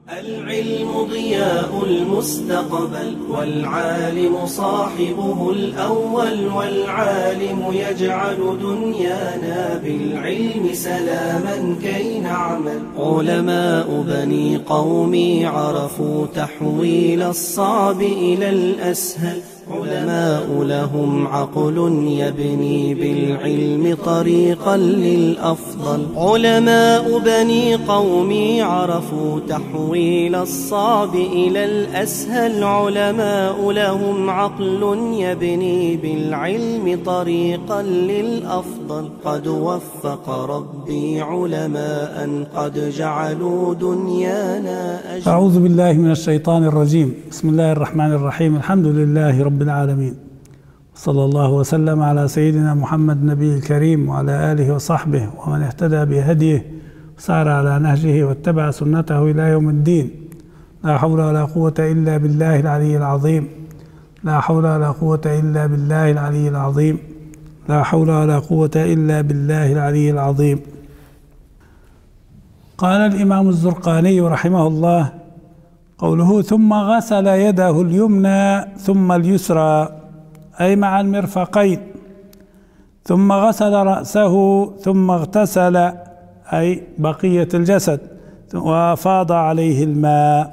العلم ضياء المستقبل والعالم صاحبه الأول، والعالم يجعل دنيانا بالعلم سلاما كي نعمل. علماء بني قومي عرفوا تحويل الصعب إلى الأسهل، علماء لهم عقل يبني بالعلم طريقا للأفضل. علماء بني قومي عرفوا تحويل الصعب إلى الأسهل، علماء لهم عقل يبني بالعلم طريقا للأفضل. قد وفق ربي علماء قد جعلوا دنيانا أجمل. أعوذ بالله من الشيطان الرجيم. بسم الله الرحمن الرحيم. الحمد لله رب العالمين، صلى الله وسلم على سيدنا محمد النبي الكريم وعلى آله وصحبه ومن اهتدى بهديه وسار على نهجه واتبع سنته إلى يوم الدين. لا حول ولا قوة إلا بالله العلي العظيم. لا حول ولا قوة إلا بالله العلي العظيم. لا حول ولا قوة إلا بالله العلي العظيم. قال الإمام الزرقاني رحمه الله: قوله ثم غسل يده اليمنى ثم اليسرى، أي مع المرفقين، ثم غسل رأسه ثم اغتسل، أي بقية الجسد، وأفاض عليه الماء.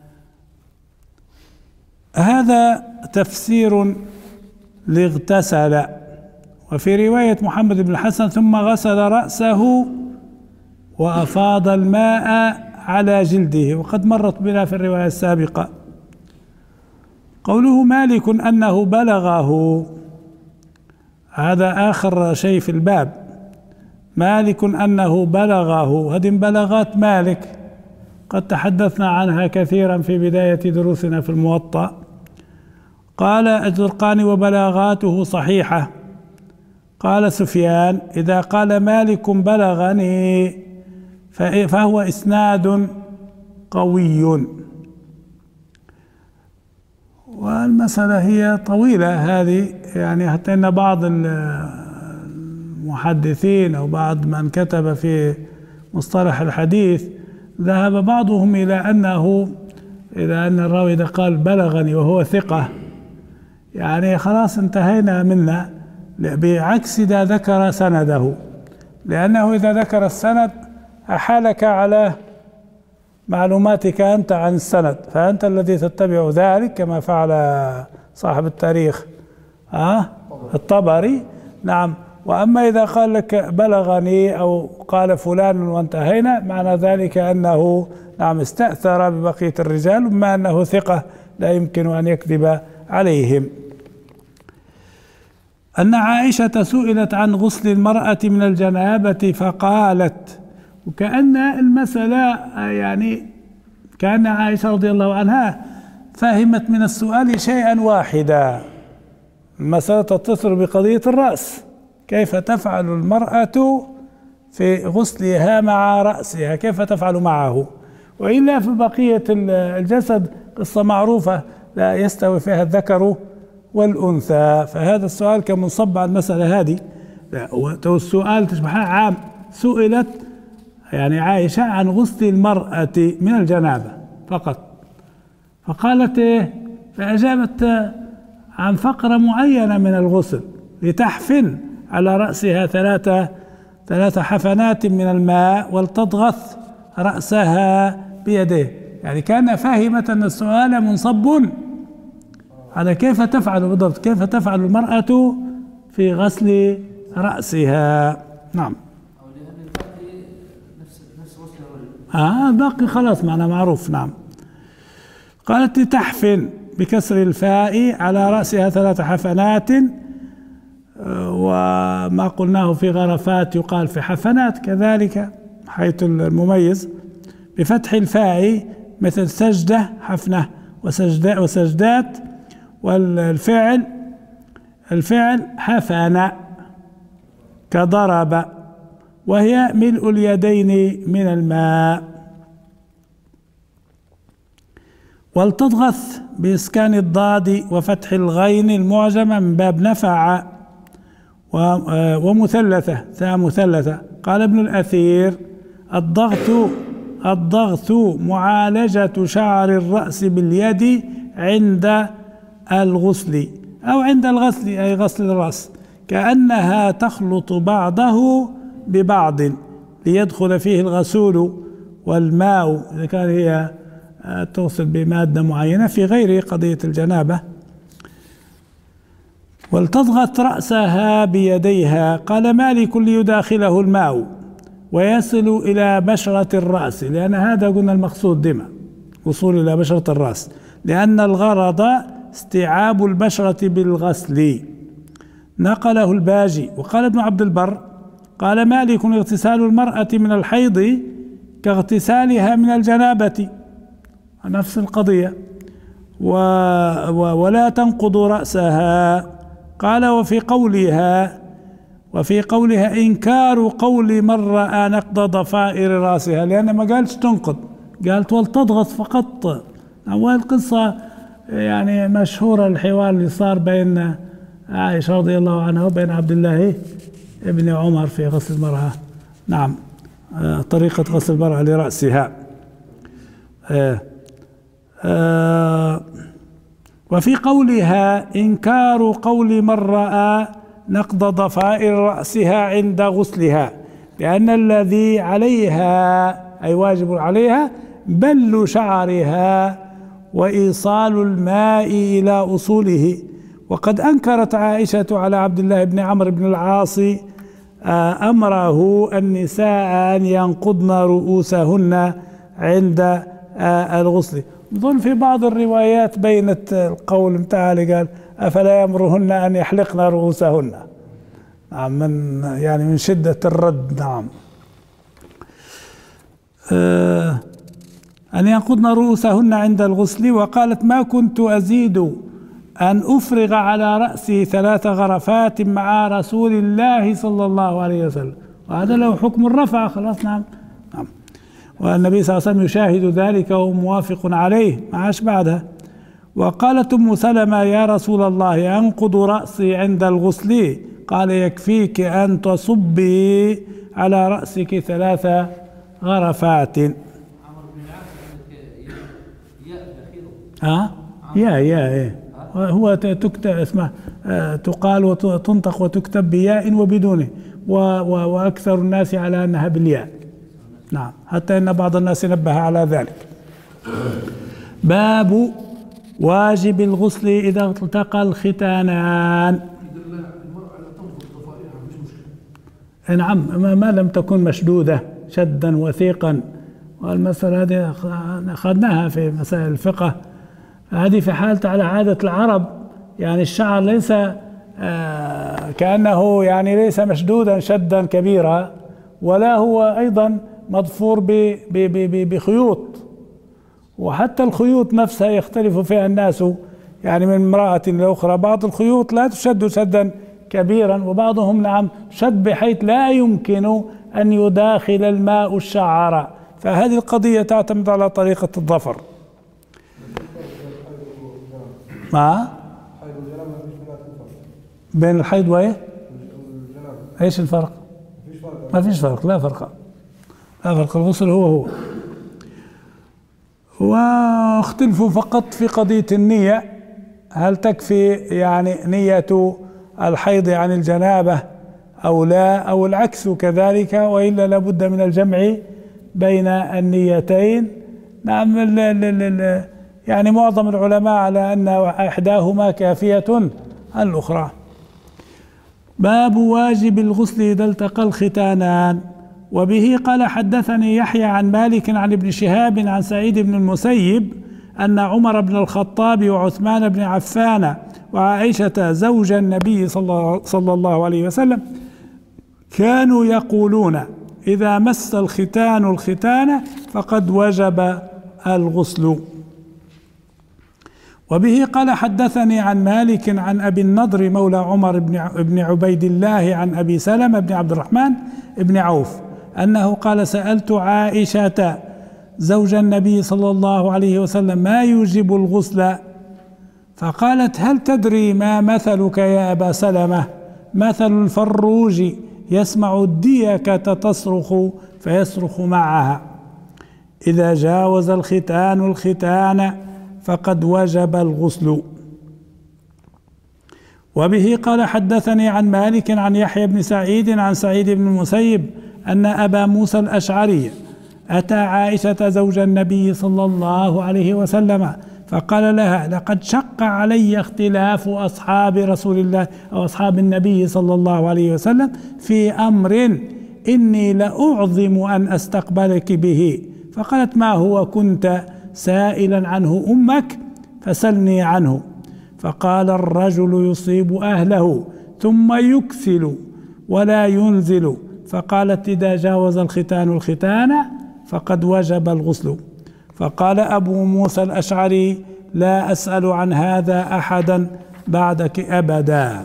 هذا تفسير لاغتسل. وفي رواية محمد بن الحسن: ثم غسل رأسه وأفاض الماء على جلده، وقد مرت بنا في الرواية السابقة. قوله مالك أنه بلغه، هذا آخر شيء في الباب. مالك أنه بلغه، هذه بلاغات مالك قد تحدثنا عنها كثيرا في بداية دروسنا في الموطأ. قال الزرقاني: وبلاغاته صحيحة. قال سفيان: إذا قال مالك بلغني فهو إسناد قوي. والمسألة هي طويلة هذه، يعني حتى أن بعض المحدثين أو بعض من كتب في مصطلح الحديث ذهب بعضهم إلى أن الراوي إذا قال بلغني وهو ثقة يعني خلاص انتهينا منه، بعكس إذا ذكر سنده، لأنه إذا ذكر السند أحالك على معلوماتك أنت عن السند، فأنت الذي تتبع ذلك كما فعل صاحب التاريخ الطبري. نعم. وأما إذا قال لك بلغني أو قال فلان وانتهينا، معنى ذلك أنه نعم استأثر ببقية الرجال، وما أنه ثقة لا يمكن أن يكذب عليهم. أن عائشة سئلت عن غسل المرأة من الجنابة فقالت، وكأن المسألة يعني كأن عائشة رضي الله عنها فهمت من السؤال شيئا واحدا. المسألة تتصل بقضية الرأس، كيف تفعل المرأة في غسلها مع رأسها، كيف تفعل معه، وإلا في بقية الجسد قصة معروفة لا يستوي فيها الذكر والأنثى. فهذا السؤال كان منصب على المسألة هذه. والسؤال تشبهها عام، سئلت يعني عائشة عن غسل المرأة من الجنابة فقط، فقالت فأجابت عن فقرة معينة من الغسل، لتحفن على رأسها ثلاث حفنات من الماء ولتضغط رأسها بيديه. يعني كان فاهمة أن السؤال منصب على كيف تفعل بالضبط، كيف تفعل المرأة في غسل رأسها. نعم. باقي خلاص معنى معروف. نعم. قالت لتحفن بكسر الفاء على رأسها 3 حفنات، وما قلناه في غرفات يقال في حفنات كذلك، حيث المميز بفتح الفاء مثل سجدة حفنة وسجدات، والفعل حفن كضرب، وهي ملء اليدين من الماء. ولتضغث بإسكان الضاد وفتح الغين المعجمة من باب نفع، ومثلثة ثاء مثلثة. قال ابن الأثير: الضغط الضغط معالجة شعر الرأس باليد عند الغسل أو عند الغسل، أي غسل الرأس، كأنها تخلط بعضه ببعض ليدخل فيه الغسول والماء إذا كان هي تغسل بمادة معينة في غير قضية الجنابة. ولتضغط رأسها بيديها. قال مالك ليداخله الماء ويصل إلى بشرة الرأس، لأن هذا قلنا المقصود دمى وصول إلى بشرة الرأس، لأن الغرض استيعاب البشرة بالغسل. نقله الباجي. وقال ابن عبد البر قال مالك اغتسال المرأة من الحيض كاغتسالها من الجنابة، نفس القضية، ولا تنقض رأسها. قال وفي قولها إنكار قول من رأى نقض ضفائر رأسها، لأن ما قالش تنقض، قالت ولتضغط فقط. أول قصة يعني مشهورة الحوار اللي صار بين عائشة رضي الله عنها وبين عبد الله ابن عمر في غسل المرأة. نعم، طريقة غسل المرأة لرأسها. وفي قولها إنكار قول من رأى نقض ضفائر رأسها عند غسلها، لأن الذي عليها أي واجب عليها بل شعرها وإيصال الماء إلى أصوله. وقد أنكرت عائشة على عبد الله بن عمرو بن العاص أمره النساء أن ينقضن رؤوسهن عند الغسل. ظن في بعض الروايات بينت القول متاعها قال أفلا يأمرهن أن يحلقن رؤوسهن. نعم، من شدة الرد. نعم، أن ينقضن رؤوسهن عند الغسل. وقالت ما كنت أزيد أن أفرغ على رأسي 3 غرفات مع رسول الله صلى الله عليه وسلم، وهذا له حكم الرفع خلاص. نعم. والنبي صلى الله عليه وسلم يشاهد ذلك وموافق عليه، ما عاش بعدها. وقالت أم سلمة يا رسول الله أنقض رأسي عند الغسل؟ قال يكفيك أن تصبي على رأسك 3 غرفات. يا هو تكتب اسمه تقال وتنطق وتكتب بياء وبدونه، وأكثر الناس على أنها بالياء. نعم، حتى إن بعض الناس نبه على ذلك. باب واجب الغسل إذا التقى الختانان. نعم، ما لم تكن مشدودة شدا وثيقا، والمسألة هذه أخذناها في مسائل الفقه. هذه في حالة على عادة العرب، يعني الشعر ليس كأنه يعني ليس مشدودا شدا كبيرا، ولا هو أيضا مضفور بخيوط، وحتى الخيوط نفسها يختلف فيها الناس يعني من امرأة لأخرى. بعض الخيوط لا تشد شدا كبيرا، وبعضهم نعم شد بحيث لا يمكن أن يداخل الماء الشعر، فهذه القضية تعتمد على طريقة الظفر. بين الحيض وإيه؟ ايش الفرق؟ ما فيش فرق، لا فرق، الغسل هو واختلفوا فقط في قضية النية، هل تكفي يعني نية الحيض عن الجنابة أو لا، أو العكس كذلك، وإلا لابد من الجمع بين النيتين. نعم، يعني معظم العلماء على أن إحداهما كافية عن الأخرى. باب واجب الغسل إذا التقى الختانان. وبه قال حدثني يحيى عن مالك عن ابن شهاب عن سعيد بن المسيب أن عمر بن الخطاب وعثمان بن عفان وعائشة زوج النبي صلى الله عليه وسلم كانوا يقولون إذا مس الختان فقد وجب الغسل. وبه قال حدثني عن مالك عن أبي النضر مولى عمر بن عبيد الله عن أبي سلمة بن عبد الرحمن بن عوف أنه قال سألت عائشة زوج النبي صلى الله عليه وسلم ما يوجب الغسل، فقالت هل تدري ما مثلك يا أبا سلمة؟ مثل الفروج يسمع الديكة تصرخ فيصرخ معها. إذا جاوز الختان الختان فقد وجب الغسل. وبه قال حدثني عن مالك عن يحيى بن سعيد عن سعيد بن المسيب أن أبا موسى الأشعري أتى عائشة زوج النبي صلى الله عليه وسلم فقال لها: لقد شق علي اختلاف أصحاب رسول الله أو أصحاب النبي صلى الله عليه وسلم في أمر إني لأعظم أن أستقبلك به. فقالت: ما هو؟ كنت سائلا عنه أمك فسلني عنه. فقال: الرجل يصيب أهله ثم يكسل ولا ينزل. فقالت: إذا جاوز الختان الختان فقد وجب الغسل. فقال أبو موسى الأشعري: لا أسأل عن هذا أحدا بعدك أبدا.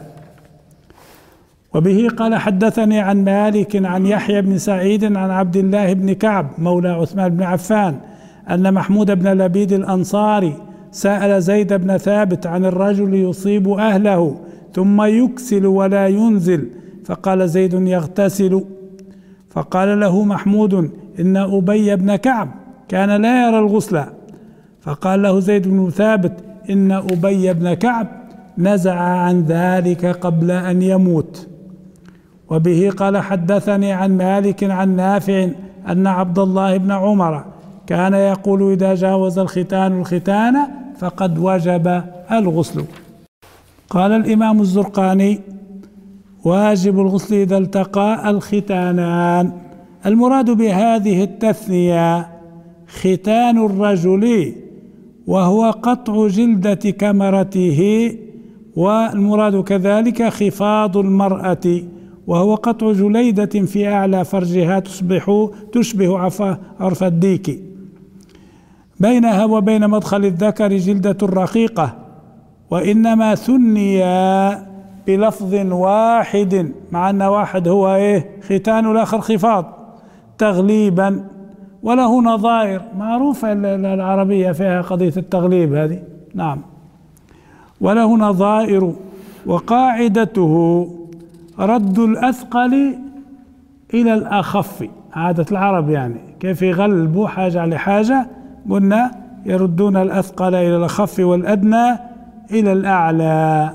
وبه قال حدثني عن مالك عن يحيى بن سعيد عن عبد الله بن كعب مولى عثمان بن عفان أن محمود بن لبيد الأنصاري سأل زيد بن ثابت عن الرجل يصيب أهله ثم يكسل ولا ينزل. فقال زيد: يغتسل. فقال له محمود: إن أبي بن كعب كان لا يرى الغسل. فقال له زيد بن ثابت: إن أبي بن كعب نزع عن ذلك قبل أن يموت. وبه قال حدثني عن مالك عن نافع أن عبد الله بن عمر كان يقول: إذا جاوز الختان الختان فقد وجب الغسل. قال الإمام الزرقاني: واجب الغسل إذا التقى الختانان. المراد بهذه التثنية ختان الرجل وهو قطع جلدة كمرته، والمراد كذلك خفاض المرأة وهو قطع جليدة في أعلى فرجها تشبه عرف الديك، بينها وبين مدخل الذكر جلدة رقيقة. وإنما ثني بلفظ واحد، مع أن واحد هو ختان والآخر خفاض تغليبا، وله نظائر معروفة العربية فيها قضية التغليب هذه، نعم، وله نظائر. وقاعدته رد الأثقل إلى الأخف، عادة العرب يعني كيف يغلبوا حاجة لحاجة، قلنا يردون الأثقل إلى الأخف والأدنى إلى الأعلى.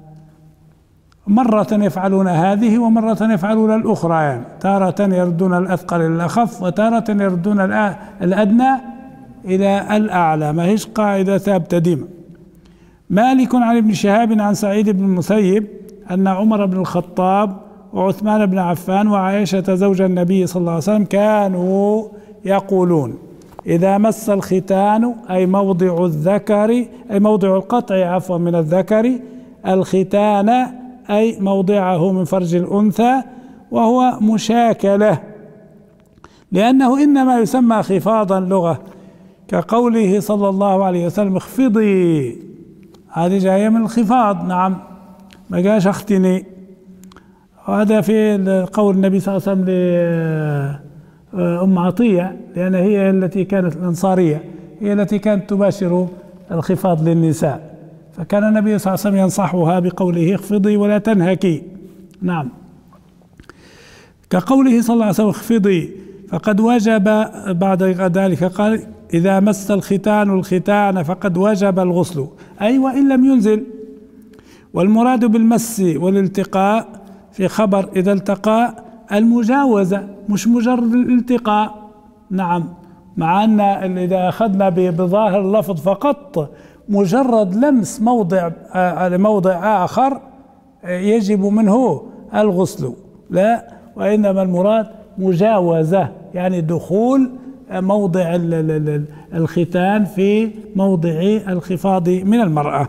مرة يفعلون هذه ومرة يفعلون الأخرى، يعني تارة يردون الأثقل إلى الأخف وتارة يردون الأدنى إلى الأعلى، ما هيش قاعدة ثابتة ديما. مالك عن ابن شهاب عن سعيد بن المسيب أن عمر بن الخطاب وعثمان بن عفان وعائشة زوج النبي صلى الله عليه وسلم كانوا يقولون: إذا مس الختان أي موضع الذكر أي موضع القطع من الذكر الختان أي موضعه من فرج الأنثى، وهو مشاكلة لأنه إنما يسمى خفاضا لغة، كقوله صلى الله عليه وسلم: اخفضي، هذه جاية من الخفاض، نعم، ما جاش اختني. وهذا في قول النبي صلى الله عليه وسلم لأم عطية، لأن هي التي كانت الأنصارية، هي التي كانت تباشر الخفاض للنساء، فكان النبي صلى الله عليه وسلم ينصحها بقوله: اخفضي ولا تنهكي، نعم، كقوله صلى الله عليه وسلم: اخفضي. فقد وجب بعد ذلك قال: إذا مس الختان الختان فقد وجب الغسل، أي وإن لم ينزل. والمراد بالمس والالتقاء في خبر إذا التقى المجاوزة، مش مجرد الالتقاء، نعم، مع أن إذا أخذنا بظاهر اللفظ فقط مجرد لمس موضع لموضع آخر يجب منه الغسل، لا، وإنما المراد مجاوزة، يعني دخول موضع الختان في موضع الخفاض من المرأة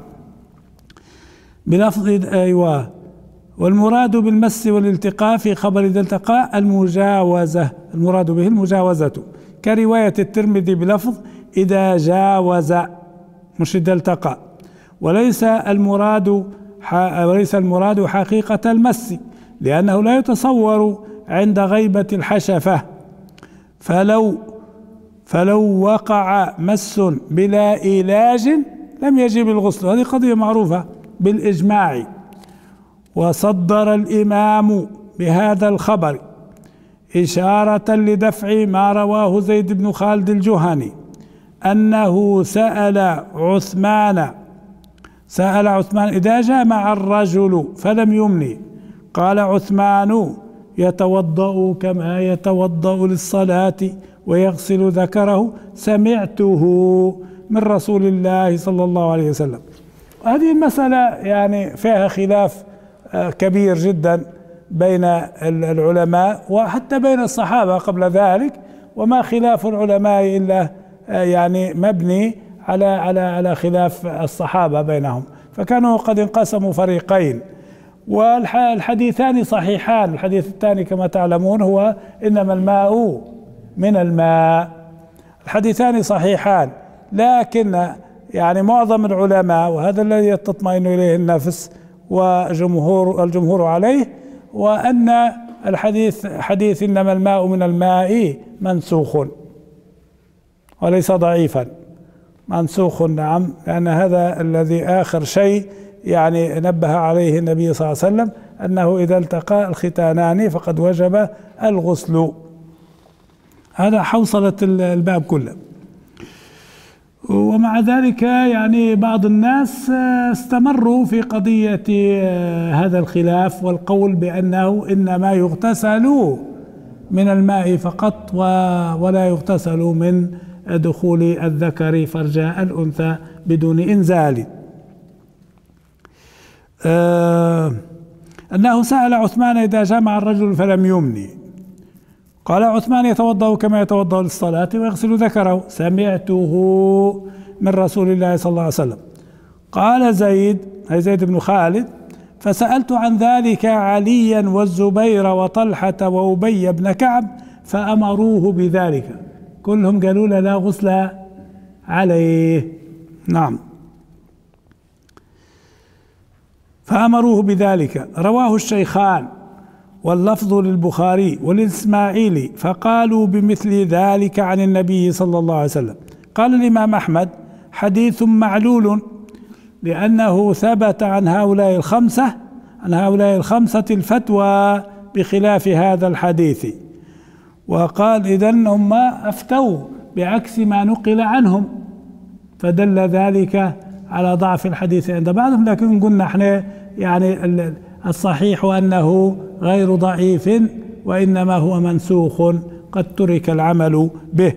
بلفظ أيوة. والمراد بالمس والالتقاء في خبر إذا التقى المجاوزة، المراد به المجاوزة، كرواية الترمذي بلفظ إذا جاوز مش إذا التقى. وليس المراد حقيقة المس، لأنه لا يتصور عند غيبة الحشفة، فلو وقع مس بلا علاج لم يجب الغسل، هذه قضية معروفة بالإجماع. وصدر الإمام بهذا الخبر إشارة لدفع ما رواه زيد بن خالد الجهني أنه سأل عثمان إذا جامع الرجل فلم يمني قال عثمان يتوضأ كما يتوضأ للصلاة ويغسل ذكره سمعته من رسول الله صلى الله عليه وسلم. هذه المسألة يعني فيها خلاف كبير جدا بين العلماء وحتى بين الصحابة قبل ذلك، وما خلاف العلماء إلا يعني مبني على خلاف الصحابة بينهم، فكانوا قد انقسموا فريقين. والحديثان صحيحان. الحديث الثاني كما تعلمون هو إنما الماء من الماء. الحديثان صحيحان، لكن يعني معظم العلماء، وهذا الذي تطمئن إليه النفس والجمهور عليه، وأن الحديث حديث إنما الماء من الماء منسوخ وليس ضعيفا، منسوخ نعم، لأن هذا الذي آخر شيء يعني نبه عليه النبي صلى الله عليه وسلم أنه إذا التقى الختانان فقد وجب الغسل. هذا حوصلة الباب كله. ومع ذلك يعني بعض الناس استمروا في قضية هذا الخلاف والقول بأنه إنما يغتسل من الماء فقط ولا يغتسل من دخول الذكر فرج الأنثى بدون إنزال. أنه سأل عثمان إذا جامع الرجل فلم يمني قال عثمان يتوضأ كما يتوضأ للصلاة ويغسل ذكره سمعته من رسول الله صلى الله عليه وسلم. قال زيد بن خالد فسألت عن ذلك عليا والزبير وطلحة وأبي بن كعب فأمروه بذلك، كلهم قالوا لا غسل عليه. نعم، فأمروه بذلك. رواه الشيخان واللفظ للبخاري وللإسماعيلي فقالوا بمثل ذلك عن النبي صلى الله عليه وسلم. قال الإمام أحمد حديث معلول لأنه ثبت عن هؤلاء الخمسة الفتوى بخلاف هذا الحديث، وقال إذن هم أفتوا بعكس ما نقل عنهم، فدل ذلك على ضعف الحديث عند بعضهم. لكن قلنا احنا يعني الصحيح أنه غير ضعيف وإنما هو منسوخ قد ترك العمل به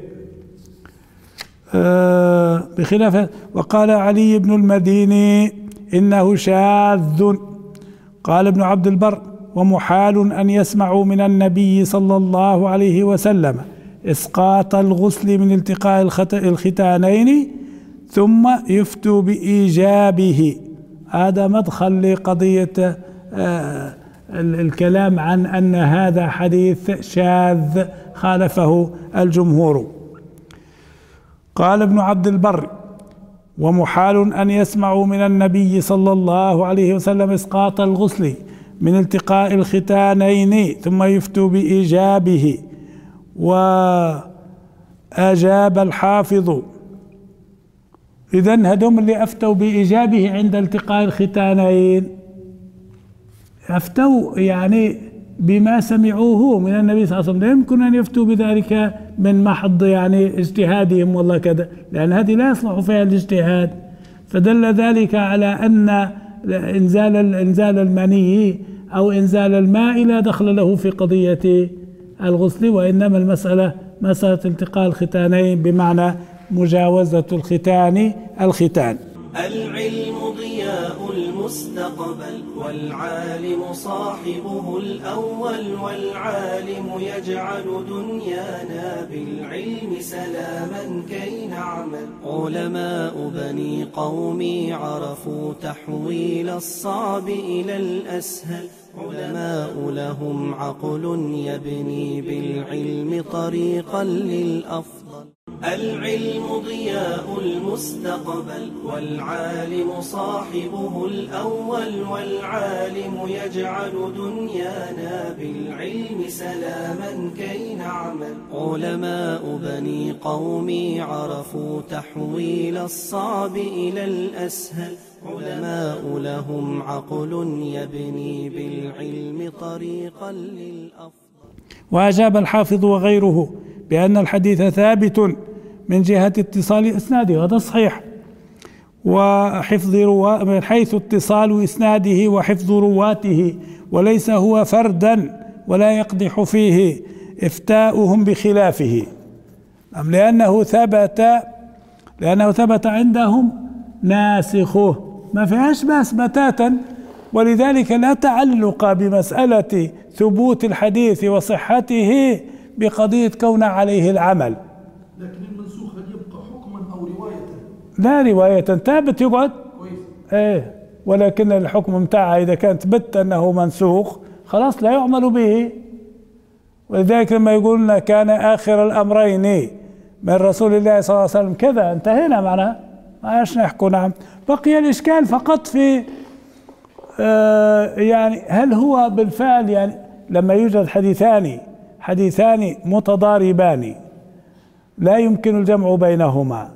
بخلاف. وقال علي بن المديني إنه شاذ. قال ابن عبد البر ومحال أن يسمعوا من النبي صلى الله عليه وسلم إسقاط الغسل من التقاء الختانين ثم يفتوا بإيجابه. هذا مدخل لقضية الكلام عن أن هذا حديث شاذ خالفه الجمهور. قال ابن عبد البر ومحال أن يسمعوا من النبي صلى الله عليه وسلم إسقاط الغسل من التقاء الختانين ثم يفتوا بإيجابه. وأجاب الحافظ إذن هدوم اللي أفتوا بإيجابه عند التقاء الختانين أفتوا يعني بما سمعوه من النبي صلى الله عليه وسلم، لا يمكن أن يفتوا بذلك من محض يعني اجتهادهم والله كذا، لأن هذه لا يصلح فيها الاجتهاد. فدل ذلك على أن إنزال المني أو إنزال الماء لا دخل له في قضية الغسل، وإنما المسألة مسألة التقاء الختانين بمعنى مجاوزة الختان. العلم ضياء المستقبل والعالم صاحبه الأول، والعالم يجعل دنيانا بالعلم سلاما كي نعمل. علماء بني قومي عرفوا تحويل الصعب إلى الأسهل، علماء لهم عقل يبني بالعلم طريقا للأفضل. العلم ضياء المستقبل والعالم صاحبه الأول، والعالم يجعل دنيانا بالعلم سلاما كي نعمل. علماء بني قومي عرفوا تحويل الصعب إلى الأسهل، علماء لهم عقل يبني بالعلم طريقا للأفضل. وأجاب الحافظ وغيره بأن الحديث ثابت من جهة اتصال إسناده، هذا صحيح، وحفظ من حيث اتصال إسناده وحفظ رواته، وليس هو فردا ولا يقدح فيه إفتاؤهم بخلافه، لأنه ثبت عندهم ناسخه، ما فيهاش بأس بتاتا. ولذلك لا تعلق بمسألة ثبوت الحديث وصحته بقضية كون عليه العمل. لكن المنسوخ هل يبقى حكما أو رواية؟ لا، رواية ثابت يقعد كويس. ايه، ولكن الحكم متاعها إذا كان ثبت أنه منسوخ خلاص لا يعمل به. ولذلك لما يقولنا كان آخر الأمرين من رسول الله صلى الله عليه وسلم كذا، انتهينا معنا، ما عادش نحكوا. نعم، بقي الإشكال فقط في يعني هل هو بالفعل، يعني لما يوجد حديثان متضاربان لا يمكن الجمع بينهما،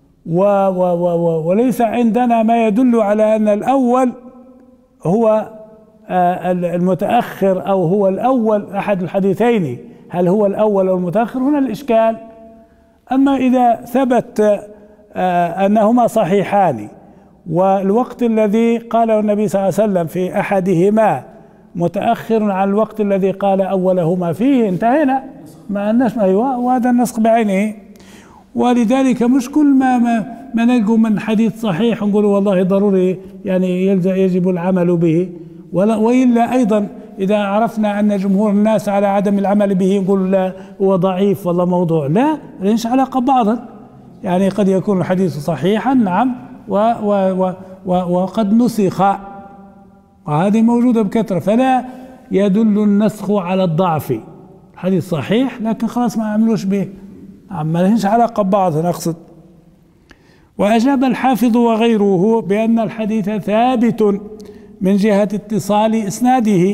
وليس عندنا ما يدل على أن الأول هو المتأخر أو هو الأول أحد الحديثين، هل هو الأول أو المتأخر؟ هنا الإشكال. أما إذا ثبت أنهما صحيحان والوقت الذي قاله النبي صلى الله عليه وسلم في أحدهما متأخر عن الوقت الذي قال أولهما فيه، انتهينا، ما عندناش ما هو، وهذا النسخ بعينه. ولذلك مش كل ما نلقوا من حديث صحيح نقول والله ضروري يعني يجب العمل به، وإلا أيضا إذا عرفنا أن جمهور الناس على عدم العمل به نقول لا هو ضعيف والله موضوع، لا، ليش علاقة ببعضها. يعني قد يكون الحديث صحيحا، نعم، وقد نسخ، وهذه موجودة بكثرة، فلا يدل النسخ على الضعف. الحديث صحيح لكن خلاص ما عملوش به، ما لهش علاقة ببعضها نقصد. وأجاب الحافظ وغيره بأن الحديث ثابت من جهة اتصال إسناده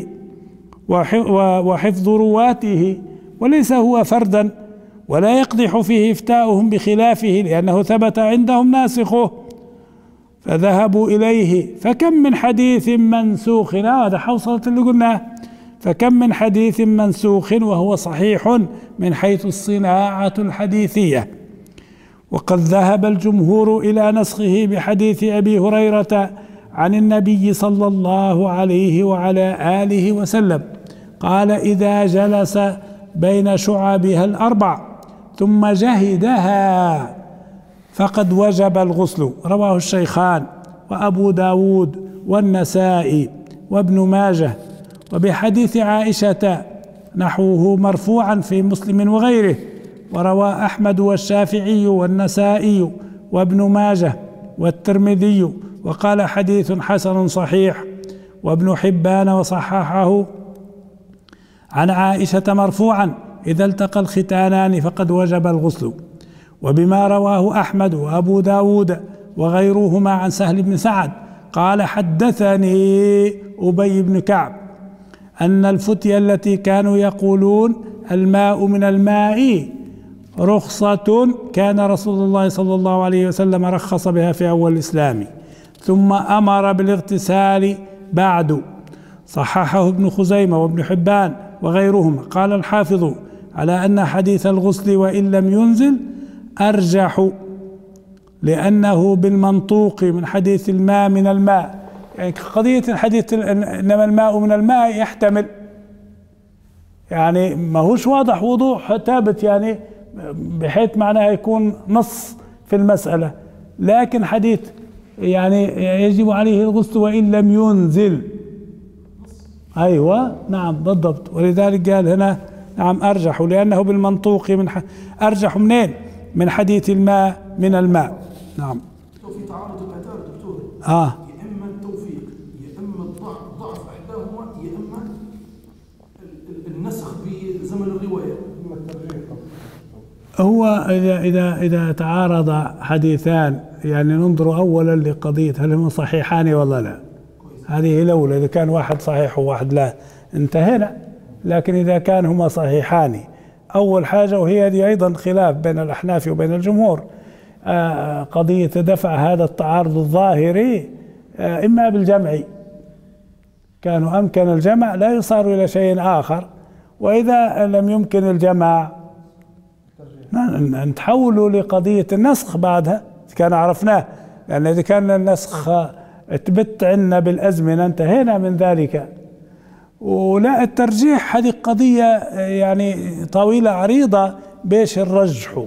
وحفظ رواته، وليس هو فردا ولا يقدح فيه إفتاؤهم بخلافه، لأنه ثبت عندهم ناسخه فذهبوا إليه. فكم من حديث منسوخ، هذا حوصلة اللي قلناه، فكم من حديث منسوخ وهو صحيح من حيث الصناعة الحديثية. وقد ذهب الجمهور إلى نسخه بحديث أبي هريرة عن النبي صلى الله عليه وعلى آله وسلم قال: إذا جلس بين شعبها الأربع ثم جهدها فقد وجب الغسل. رواه الشيخان وأبو داود والنسائي وابن ماجه. وبحديث عائشة نحوه مرفوعا في مسلم وغيره، وروى أحمد والشافعي والنسائي وابن ماجه والترمذي وقال حديث حسن صحيح، وابن حبان وصححه عن عائشة مرفوعا: إذا التقى الختانان فقد وجب الغسل. وبما رواه أحمد وأبو داود وغيرهما عن سهل بن سعد قال: حدثني أبي بن كعب أن الفتية التي كانوا يقولون الماء من الماء رخصة كان رسول الله صلى الله عليه وسلم رخص بها في أول الإسلام ثم أمر بالاغتسال بعد. صححه ابن خزيمة وابن حبان وغيرهم. قال الحافظ على أن حديث الغسل وإن لم ينزل أرجح، لأنه بالمنطوق من حديث الماء من الماء، يعني قضية الحديث إنما الماء من الماء يحتمل، يعني ما هوش واضح وضوح ثابت يعني بحيث معناه يكون نص في المسألة، لكن حديث يعني يجب عليه الغسل وإن لم ينزل، أيوة نعم بالضبط. ولذلك قال هنا نعم أرجح، لأنه بالمنطوق أرجح منين؟ من حديث الماء من الماء. نعم. لو في تعارض الآثار دكتور، يا إما التوفيق يا إما ضعف إحداهما يا إما النسخ بزمن الرواية. هو إذا تعارض حديثان يعني ننظر أولا لقضية هل هم صحيحان ولا لا، هذه الأولى. إذا كان واحد صحيح وواحد لا انتهينا. لكن إذا كان هما صحيحان أول حاجة، وهي هذه أيضا خلاف بين الأحناف وبين الجمهور، قضية دفع هذا التعارض الظاهري إما بالجمع، كانوا أمكن الجمع لا يصار إلى شيء آخر، وإذا لم يمكن الجمع نتحوله لقضية النسخ بعدها كان عرفناه، لأن إذا كان النسخ اثبت عنا بالأزمنة انتهينا من ذلك. ولا الترجيح هذه قضية يعني طويلة عريضة بيش الرجح،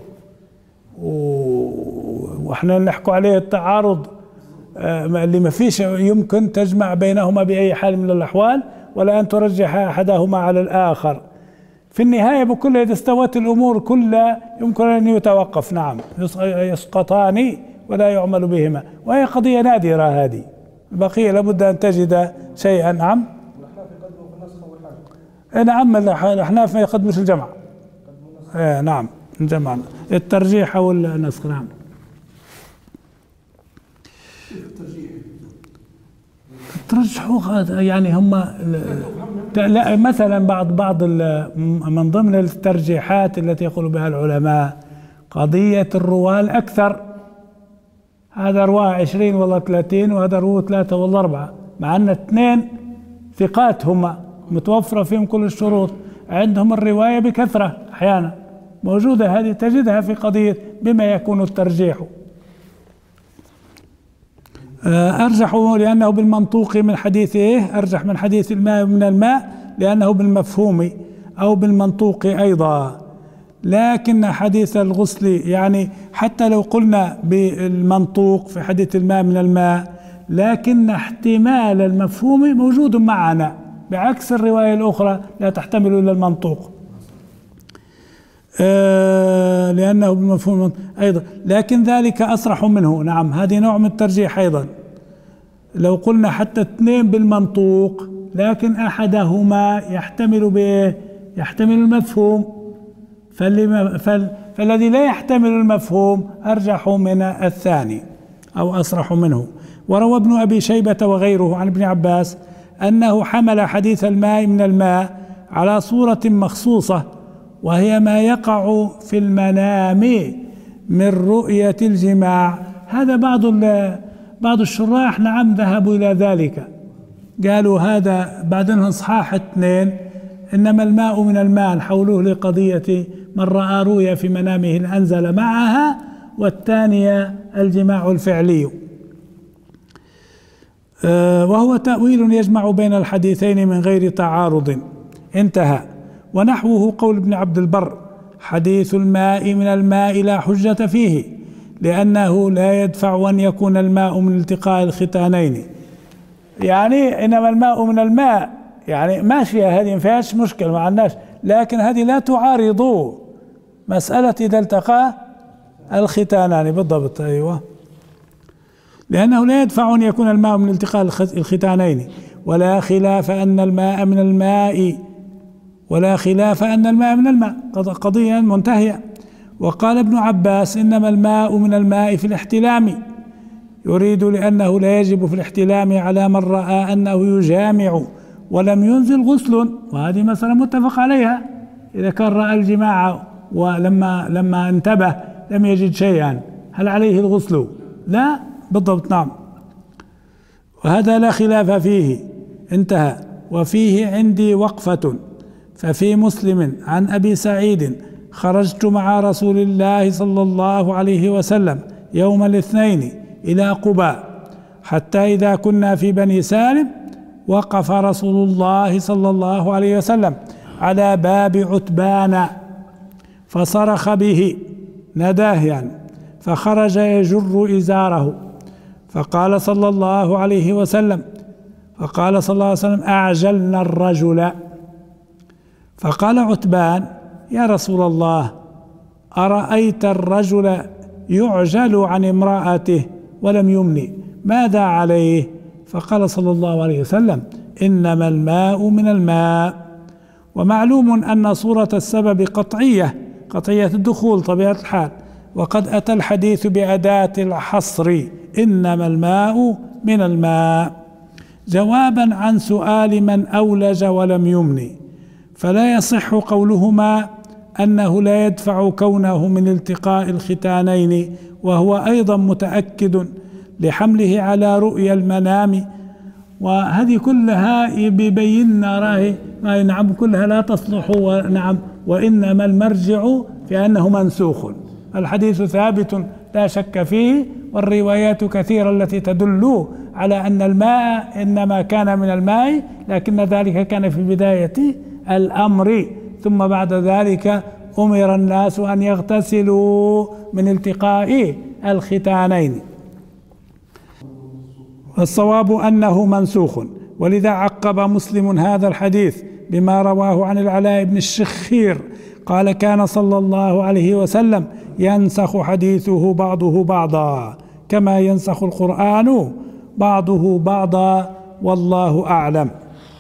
واحنا نحكوا عليه التعارض اللي ما فيش يمكن تجمع بينهما بأي حال من الأحوال ولا أن ترجح أحدهما على الآخر. في النهاية بكل إذا استوت الأمور كلها يمكن أن يتوقف، نعم يسقطان ولا يعمل بهما، وهي قضية نادرة هذه. البقية لابد أن تجد شيئا. نعم نعم الأحناف ما يقدمش الجمع. نعم الجمع الترجيح أو النسخ. نعم الترجح يعني هم لا مثلا بعض من ضمن الترجيحات التي يقول بها العلماء قضية الرواة الأكثر، هذا رواه 20 والله 30 وهذا رواه 3 والله 4، مع أن 2 ثقات هما متوفرة فيهم كل الشروط، عندهم الرواية بكثرة أحيانا موجودة، هذه تجدها في قضية بما يكون الترجيح. أرجح لأنه بالمنطوق من حديث أرجح من حديث الماء من الماء لأنه بالمفهوم أو بالمنطوق أيضا. لكن حديث الغسل يعني حتى لو قلنا بالمنطوق في حديث الماء من الماء، لكن احتمال المفهوم موجود معنا بعكس الرواية الأخرى لا تحتمل إلا المنطوق، لأنه بالمفهوم أيضا، لكن ذلك أصرح منه. نعم هذه نوع من الترجيح أيضا. لو قلنا حتى 2 بالمنطوق لكن أحدهما يحتمل المفهوم، فالذي لا يحتمل المفهوم أرجح من الثاني أو أصرح منه. وروى ابن أبي شيبة وغيره عن ابن عباس أنه حمل حديث الماء من الماء على صورة مخصوصة، وهي ما يقع في المنام من رؤية الجماع. هذا بعض الشراح نعم ذهبوا إلى ذلك، قالوا هذا بعدين اصحاح 2 إنما الماء من الماء حولوه لقضية من رأى رؤيا في منامه أنزل معها، والثانية الجماع الفعلي، وهو تأويل يجمع بين الحديثين من غير تعارض. انتهى. ونحوه قول ابن عبد البر حديث الماء من الماء لا حجة فيه لأنه لا يدفع أن يكون الماء من التقاء الختانين. يعني إنما الماء من الماء يعني ماشية، هذه ما فيهاش مشكلة مع الناس، لكن هذه لا تعارض مسألة إذا التقى الختانان. بالضبط أيوة، لأنه لا يدفع أن يكون الماء من التقاء الختانين، ولا خلاف أن الماء من الماء من الماء قضية منتهية. وقال ابن عباس إنما الماء من الماء في الاحتلام، يريد لأنه لا يجب في الاحتلام على من رأى أنه يجامع ولم ينزل غسل، وهذه مسألة متفق عليها. إذا كان رأى الجماع ولما انتبه لم يجد شيئا هل عليه الغسل؟ لا. بالضبط نعم، وهذا لا خلاف فيه. انتهى. وفيه عندي وقفة. ففي مسلم عن أبي سعيد خرجت مع رسول الله صلى الله عليه وسلم يوم الاثنين إلى قباء حتى إذا كنا في بني سالم وقف رسول الله صلى الله عليه وسلم على باب عتبان فصرخ به، نداه يعني، فخرج يجر إزاره، فقال صلى الله عليه وسلم أعجلنا الرجل. فقال عتبان يا رسول الله أرأيت الرجل يعجل عن امرأته ولم يمني ماذا عليه؟ فقال صلى الله عليه وسلم إنما الماء من الماء. ومعلوم أن صورة السبب قطعية الدخول طبيعة الحال، وقد أتى الحديث بأداة الحصر إنما الماء من الماء جوابا عن سؤال من أولج ولم يمني، فلا يصح قولهما أنه لا يدفع كونه من التقاء الختانين، وهو أيضا متأكد لحمله على رؤيا المنام وهذه كلها بيبين راهي نعم كلها لا تصلح، ونعم وإنما المرجع في أنه منسوخ. الحديث ثابت لا شك فيه، والروايات كثيرة التي تدل على أن الماء إنما كان من الماء، لكن ذلك كان في بداية الأمر، ثم بعد ذلك أمر الناس أن يغتسلوا من التقاء الختانين. الصواب أنه منسوخ، ولذا عقب مسلم هذا الحديث بما رواه عن العلاء بن الشخير قال: كان صلى الله عليه وسلم ينسخ حديثه بعضه بعضا كما ينسخ القرآن بعضه بعضا والله أعلم.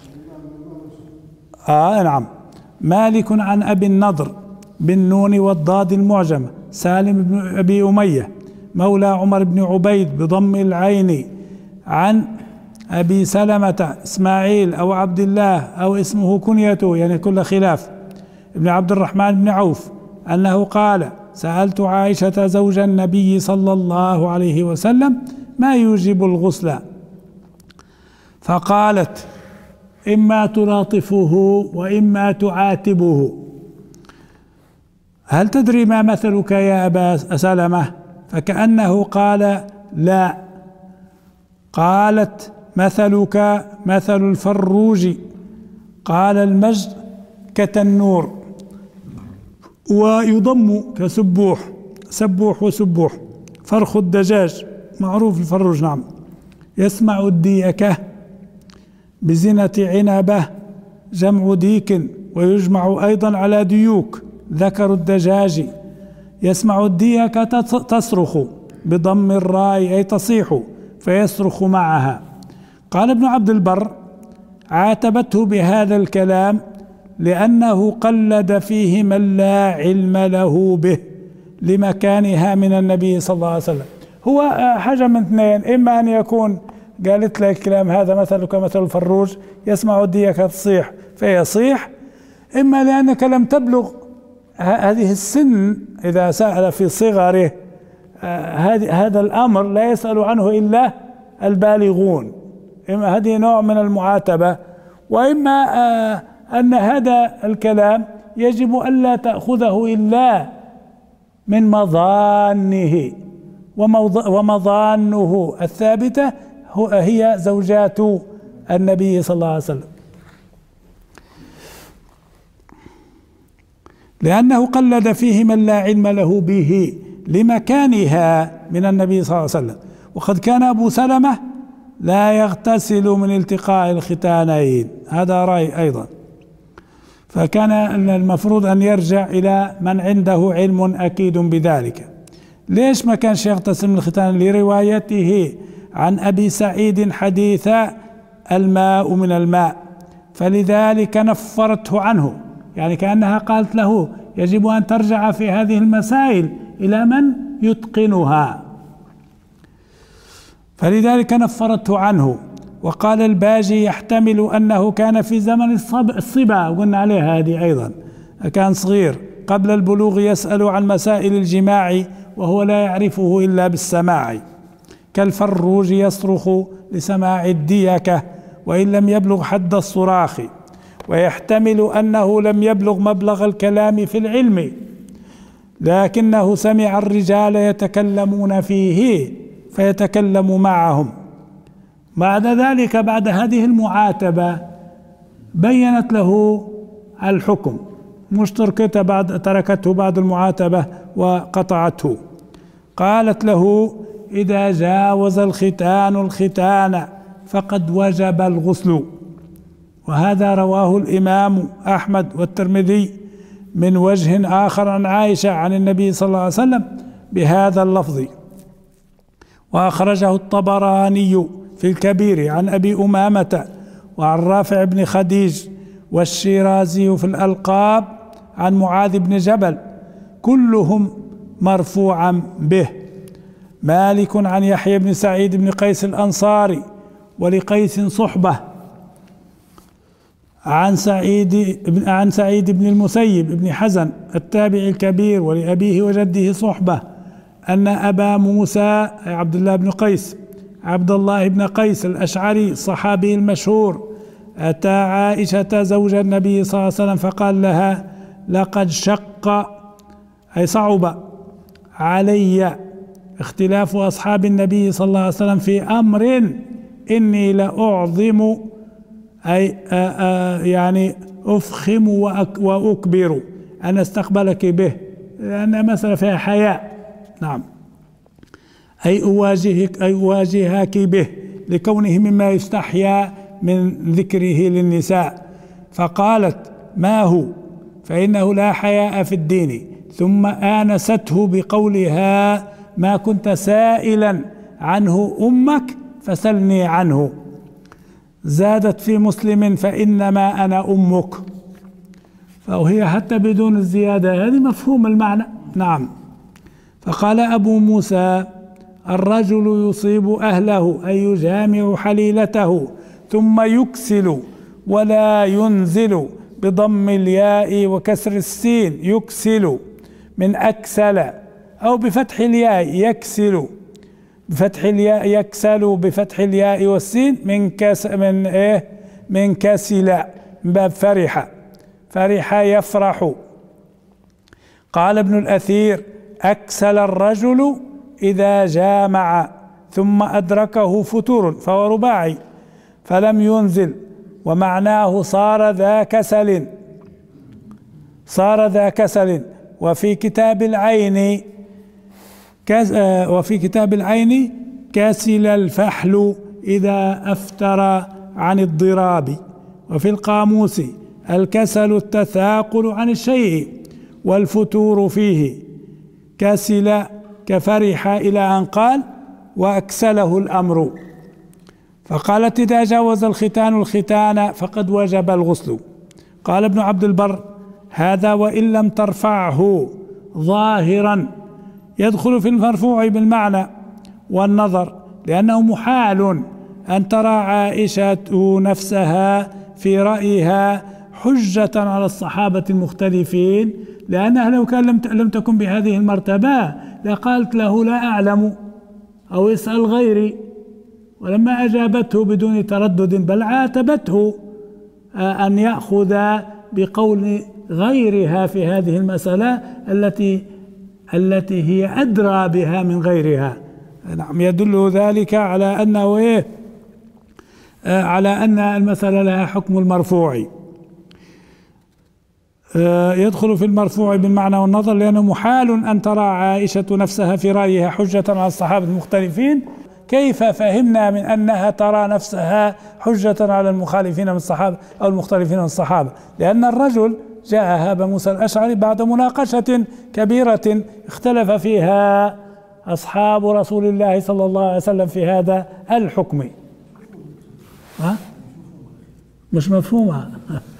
نعم. مالك عن أبي النضر بالنون والضاد المعجمة سالم بن أبي أمية مولى عمر بن عبيد بضم العين عن أبي سلمة إسماعيل أو عبد الله أو اسمه كنيته، يعني كل خلاف، ابن عبد الرحمن بن عوف أنه قال: سألت عائشة زوج النبي صلى الله عليه وسلم ما يوجب الغسل، فقالت: إما تلاطفه وإما تعاتبه. هل تدري ما مثلك يا أبا سلمة؟ فكأنه قال: لا. قالت: مثلك مثل الفروج. قال: المجد كتنور، ويضم كسبوح، سبوح وسبوح. فرخ الدجاج معروف الفروج، نعم. يسمع الديكة بزنة عنبة جمع ديك، ويجمع أيضا على ديوك ذكر الدجاج. يسمع الديكة تصرخ بضم الراء أي تصيح، فيصرخ معها. قال ابن عبد البر: عاتبته بهذا الكلام لأنه قلد فيه من لا علم له به لمكانها من النبي صلى الله عليه وسلم. هو حاجة من اثنين: إما أن يكون قالت لك الكلام هذا مثلك مثل الفروج يسمع الديكة تصيح فيصيح، إما لأنك لم تبلغ هذه السن. إذا سأل في صغره هذا الأمر لا يسأل عنه إلا البالغون، إما هذه نوع من المعاتبة، وإما أن هذا الكلام يجب ألا تأخذه إلا من مظانه، ومظانه الثابتة هي زوجات النبي صلى الله عليه وسلم، لأنه قلد فيه من لا علم له به لمكانها من النبي صلى الله عليه وسلم. وقد كان أبو سلمة لا يغتسل من التقاء الختانين، هذا رأي أيضا، فكان المفروض أن يرجع إلى من عنده علم أكيد بذلك. ليش ما كانش يغتسل من الختان؟ لروايته عن أبي سعيد حديث الماء من الماء، فلذلك نفرته عنه، يعني كأنها قالت له يجب أن ترجع في هذه المسائل إلى من يتقنها، فلذلك نفرته عنه. وقال الباجي: يحتمل أنه كان في زمن الصبا، وقلنا عليها هذه أيضا، كان صغير قبل البلوغ يسأل عن مسائل الجماع وهو لا يعرفه إلا بالسماع، كالفروج يصرخ لسماع الديكة وإن لم يبلغ حد الصراخ. ويحتمل أنه لم يبلغ مبلغ الكلام في العلم، لكنه سمع الرجال يتكلمون فيه فيتكلم معهم. بعد ذلك بعد هذه المعاتبة بينت له الحكم، مش تركته بعد المعاتبة وقطعته. قالت له: إذا جاوز الختان الختان فقد وجب الغسل. وهذا رواه الإمام أحمد والترمذي من وجه آخر عن عائشة عن النبي صلى الله عليه وسلم بهذا اللفظ، وأخرجه الطبراني في الكبير عن أبي أمامة وعن رافع بن خديج، والشيرازي في الألقاب عن معاذ بن جبل، كلهم مرفوعا به. مالك عن يحيى بن سعيد بن قيس الأنصاري ولقيس صحبة عن سعيد بن المسيب بن حزن التابعي الكبير ولأبيه وجده صحبة أن أبا موسى عبد الله بن قيس عبد الله بن قيس الأشعري الصحابي المشهور أتى عائشة زوج النبي صلى الله عليه وسلم فقال لها: لقد شق أي صعب علي اختلاف أصحاب النبي صلى الله عليه وسلم في أمر إني لأعظم أي يعني أفخم وأكبر أن أستقبلك به، لأن مسألة فيها حياء. نعم، أي أواجهك به لكونه مما يستحيا من ذكره للنساء. فقالت: ما هو؟ فإنه لا حياء في الدين. ثم آنسته بقولها: ما كنت سائلا عنه أمك فسلني عنه. زادت في مسلم: فإنما أنا أمك. فهي حتى بدون الزيادة هذه مفهوم المعنى. نعم. فقال أبو موسى: الرجل يصيب أهله أي يجامع حليلته ثم يكسل ولا ينزل بضم الياء وكسر السين، يكسل من أكسل، أو بفتح الياء يكسل بفتح الياء، يكسل بفتح الياء والسين، من كسل من باب فرح، فرح يفرح. قال ابن الأثير: أكسل الرجل إذا جامع ثم أدركه فتور، فهو رباعي، فلم ينزل، ومعناه صار ذا كسل، صار ذا كسل. وفي كتاب العين كسل الفحل إذا أفتر عن الضراب. وفي القاموس الكسل التثاقل عن الشيء، والفتور فيه كسل كفرح، إلى أن قال: وأكسله الأمر. فقالت: إذا جاوز الختان الختان فقد وجب الغسل. قال ابن عبد البر: هذا وإن لم ترفعه ظاهرا يدخل في المرفوع بالمعنى والنظر، لأنه محال أن ترى عائشة نفسها في رأيها حجة على الصحابة المختلفين، لأنها لو كان لم تكن بهذه المرتبة لقالت له: لا أعلم، أو اسأل غيري. ولما أجابته بدون تردد، بل عاتبته أن يأخذ بقول غيرها في هذه المسألة التي هي أدرى بها من غيرها. نعم، يدل ذلك على أنه على أن المسألة لها حكم المرفوع، يدخل في المرفوع بالمعنى والنظر، لأنه محال أن ترى عائشة نفسها في رأيها حجة على الصحابة المختلفين. كيف فهمنا من أنها ترى نفسها حجة على المخالفين من الصحابة أو المختلفين من الصحابة؟ لأن الرجل جاء أبا موسى الأشعري بعد مناقشة كبيرة اختلف فيها أصحاب رسول الله صلى الله عليه وسلم في هذا الحكم. مش مفهومة.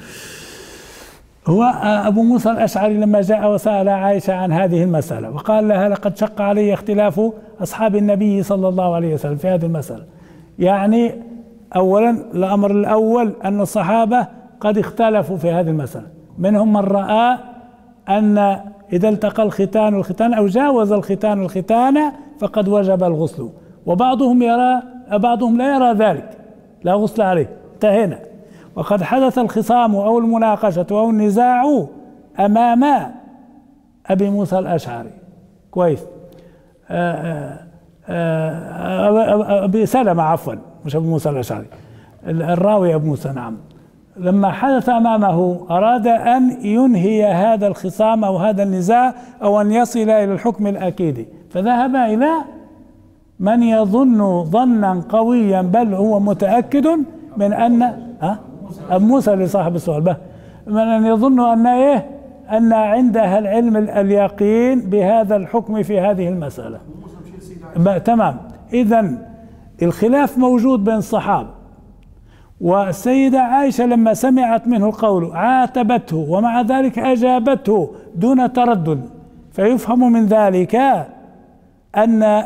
هو أبو موسى الأشعري لما جاء وسأل عائشة عن هذه المسألة وقال لها: لقد شق علي اختلاف أصحاب النبي صلى الله عليه وسلم في هذه المسألة. يعني أولا الأمر الأول أن الصحابة قد اختلفوا في هذه المسألة، منهم من رأى أن إذا التقى الختان والختان أو جاوز الختان والختان فقد وجب الغسل، وبعضهم لا يرى ذلك، لا غسل عليه، انتهينا. وقد حدث الخصام أو المناقشة أو النزاع أمام أبي موسى الأشعري، كويس، أبي سلمة، عفوا، مش أبو موسى الأشعري، الراوي أبو موسى. نعم، لما حدث أمامه أراد أن ينهي هذا الخصام أو هذا النزاع أو أن يصل إلى الحكم الأكيد، فذهب إلى من يظن ظنا قويا بل هو متأكد من أن أبو موسى لصاحب السؤال من أن يظن أن عندها العلم اليقين بهذا الحكم في هذه المسألة. تمام. إذن الخلاف موجود بين الصحابة، والسيدة عائشة لما سمعت منه القول عاتبته، ومع ذلك أجابته دون تردد، فيفهم من ذلك أن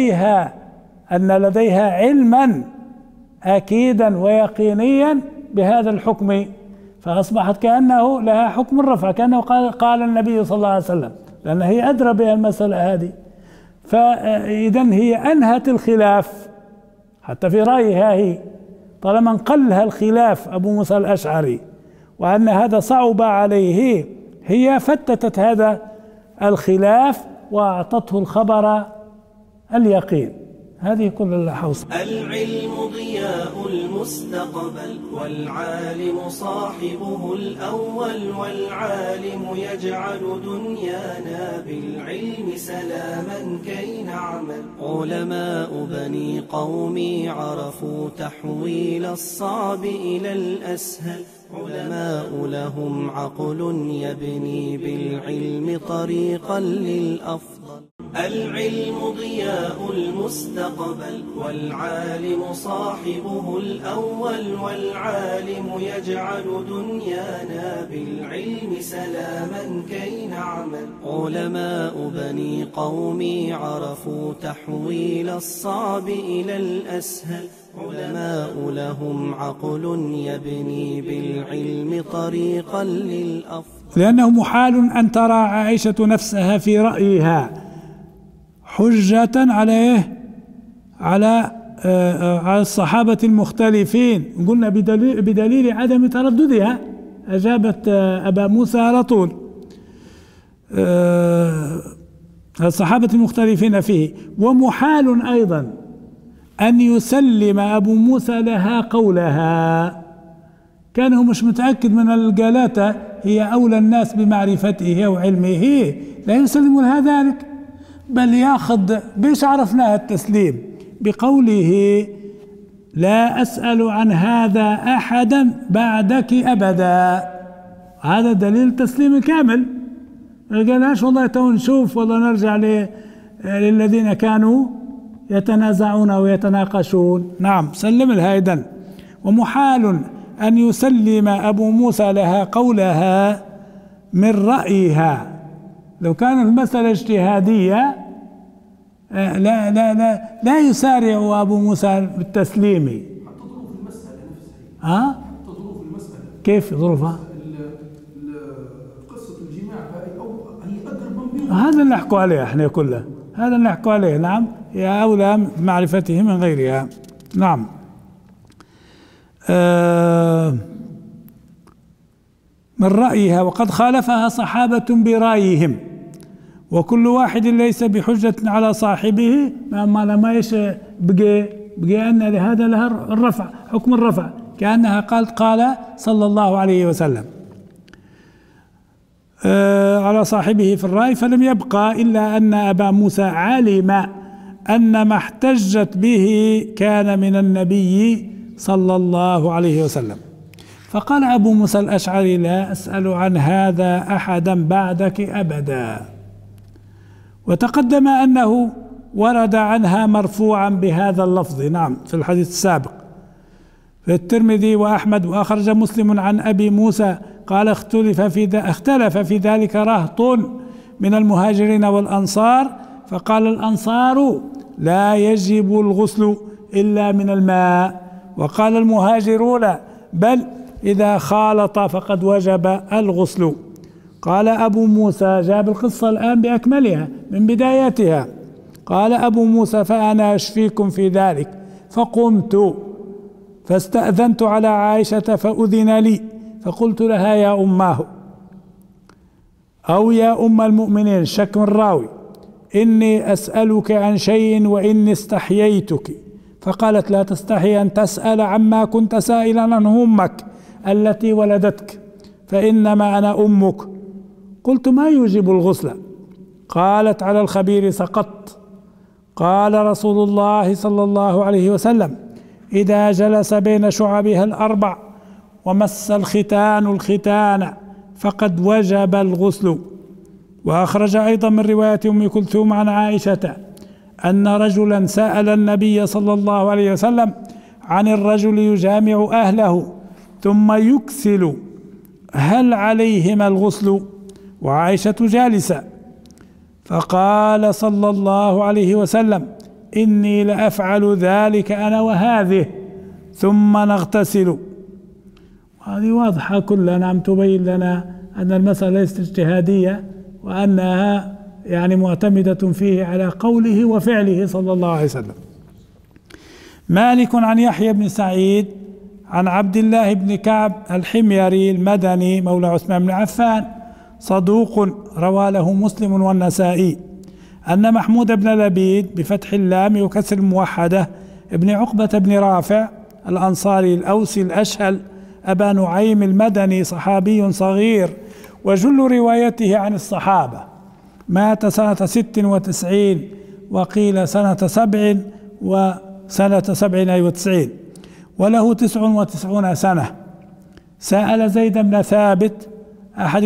لديها علما أكيدا ويقينيا بهذا الحكم، فأصبحت كأنه لها حكم الرفع، كأنه قال النبي صلى الله عليه وسلم، لأن هي أدرى بها المسألة هذه. فإذن هي أنهت الخلاف حتى في رأيها هي، طالما انقلها الخلاف أبو موسى الأشعري وأن هذا صعب عليه، هي فتتت هذا الخلاف وأعطته الخبر اليقين. هذه كل الحوص. العلم ضياء المستقبل، والعالم صاحبه الأول، والعالم يجعل دنيانا بالعلم سلاما كي نعمل. علماء بني قومي عرفوا تحويل الصعب إلى الأسهل، علماء لهم عقل يبني بالعلم طريقا للأفضل. العلم ضياء المستقبل، والعالم صاحبه الأول، والعالم يجعل دنيانا بالعلم سلاما كي نعمل. علماء بني قومي عرفوا تحويل الصعب إلى الأسهل، علماء لهم عقل يبني بالعلم طريقا للأفضل. لأنه محال أن ترى عائشة نفسها في رأيها حجة عليه على الصحابة المختلفين. قلنا بدليل عدم ترددها أجابت أبا موسى على طول الصحابة المختلفين فيه. ومحال أيضا أن يسلم أبو موسى لها قولها، كان هو مش متأكد من القالاتة هي أولى الناس بمعرفته وعلمه، لا يسلم لها ذلك، بل ياخذ بيش عرفناها التسليم بقوله لا أسأل عن هذا أحدا بعدك أبدا. هذا دليل تسليم كامل، قالهاش والله تو نشوف والله نرجع للذين كانوا يتنازعون ويتناقشون. نعم سلم لها إذن. ومحال أن يسلم أبو موسى لها قولها من رأيها. لو كانت المسألة اجتهادية لا لا لا لا يسارع أبو موسى بالتسليم. حتى ظروف المسألة نفسها. حتى ظروف المسألة. كيف ظروفها؟ قصة الجماع هي أقرب من بينهم. هذا اللي نحكوا عليه احنا كله، هذا اللي نحكوا عليه. نعم يا أولى معرفته من غيرها. نعم. من رأيها، وقد خالفها صحابة برأيهم، وكل واحد ليس بحجة على صاحبه. ما ايش بقي أن لهذا لها الرفع، حكم الرفع، كأنها قال صلى الله عليه وسلم على صاحبه في الرأي. فلم يبقى إلا أن أبا موسى علم أن ما احتجت به كان من النبي صلى الله عليه وسلم. فقال أبو موسى الأشعري لا أسأل عن هذا أحدا بعدك أبدا. وتقدم أنه ورد عنها مرفوعا بهذا اللفظ، نعم في الحديث السابق في الترمذي وأحمد، وأخرج مسلم عن أبي موسى قال اختلف في ذلك رهط من المهاجرين والأنصار، فقال الأنصار لا يجب الغسل إلا من الماء، وقال المهاجرون بل إذا خالط فقد وجب الغسل. قال أبو موسى، جاب القصة الآن بأكملها من بدايتها، قال أبو موسى فأنا أشفيكم في ذلك، فقمت فاستأذنت على عائشة فأذن لي، فقلت لها يا أماه أو يا أم المؤمنين، شك من راوي، إني أسألك عن شيء وإني استحييتك. فقالت لا تستحي أن تسأل عما كنت سائلا عنه أمك التي ولدتك، فإنما أنا أمك. قلت ما يوجب الغسل؟ قالت على الخبير سقطت. قال رسول الله صلى الله عليه وسلم إذا جلس بين شعبها الأربع ومس الختان الختان فقد وجب الغسل. وأخرج أيضا من رواية أم كلثوم عن عائشة أن رجلا سأل النبي صلى الله عليه وسلم عن الرجل يجامع أهله ثم يكسل هل عليهما الغسل؟ وعائشة جالسة، فقال صلى الله عليه وسلم إني لأفعل ذلك أنا وهذه ثم نغتسل. هذه واضحة كلها، نعم تبين لنا أن المسألة ليست اجتهادية، وأنها يعني معتمدة فيه على قوله وفعله صلى الله عليه وسلم. مالك عن يحيى بن سعيد عن عبد الله بن كعب الحميري المدني مولى عثمان بن عفان صدوق روى له مسلم والنسائي أن محمود بن لبيد بفتح اللام وكسر الموحدة ابن عقبة بن رافع الأنصاري الأوسي الأشهل أبا نعيم المدني صحابي صغير وجل روايته عن الصحابة، مات سنة 96 وقيل سنة 7 وسنة 97 وله 99 سنة. سأل زيد بن ثابت أحد